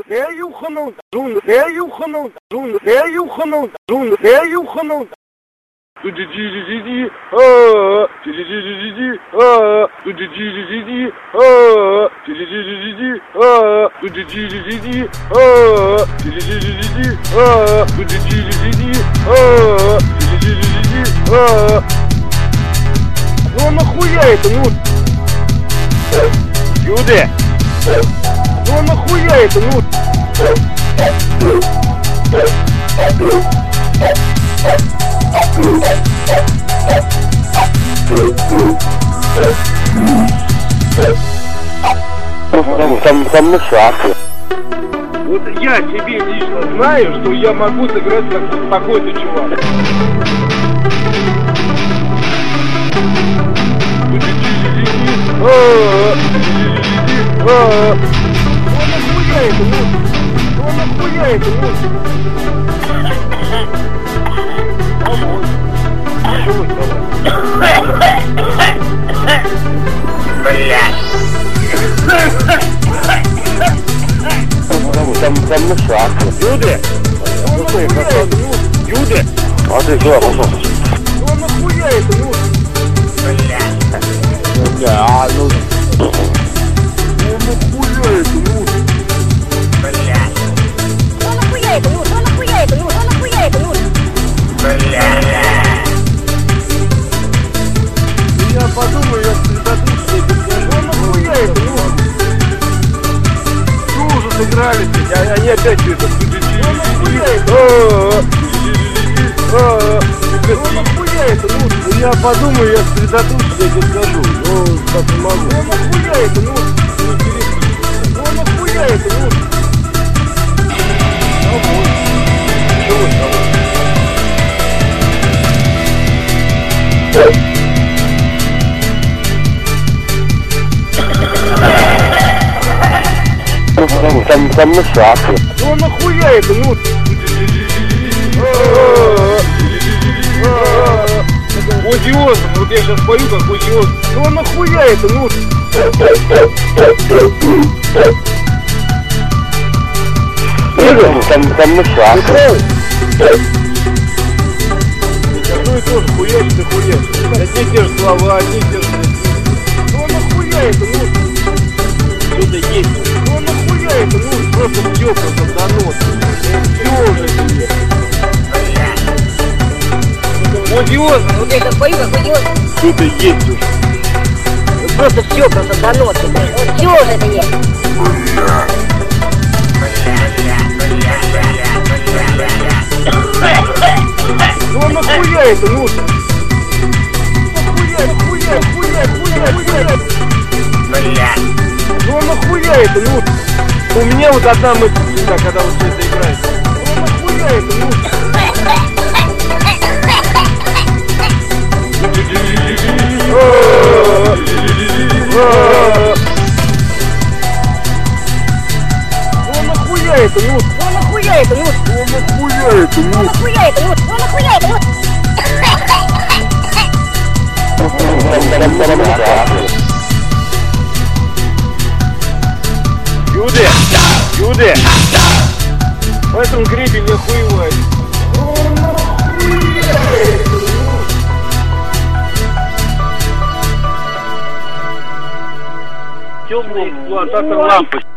Ну нахуя это, ну? Юде! Ну нахуя это, ну? Там на шахте. Вот я тебе лично знаю, что я могу сыграть как вот такой-то чувак. Нахуя это, ну нахуя это, ну? Там на шахте. Юде! Юде! А ты что, пошел? Ну нахуя это, ну? Да, ну... Ну нахуя это, ну? Ну нахуя это, ну? Ну нахуя это, ну? Ну нахуя это, ну? Я подумаю, я сосредоточусь, я тебе скажу. Ну нахуя это, ну? Ну уже сыграли, блядь, они опять это... Ну нахуя это? Ну нахуя это, ну? Я подумаю, я сосредоточусь, я тебе скажу. Ну, так не могу. Ну нахуя это, ну? Ну нахуя это, ну? Чего это? Там на шахте. Ну нахуя это, ну? Озиозм, вот я сейчас пою как Озиозм. Ну нахуя это, ну? Там на шахте. Одно и то же, хуяч ты хуяч. Одни те же слова, одни те же... Ну нахуя это, ну? Что-то есть. Ну нахуя это, ну? Просто все, просто донос. Все уже тебе. Озиозм, Вот я сейчас пою, как идиот. что-то есть уже. Просто все, просто донос. Вот все уже это есть. Ну нахуя это, ну? Нахуя. Ну нахуя это, ну? У меня вот одна мысль всегда, когда вот все это играет. Ну нахуя это, ну? Ну нахуя это, ну? Ну нахуя это, ну? Ну нахуя это, Ну ну? нахуя это, ну? Ну нахуя это, ну? Юде! В этом гребе не охуевай. Темный эксплуататор лампочки.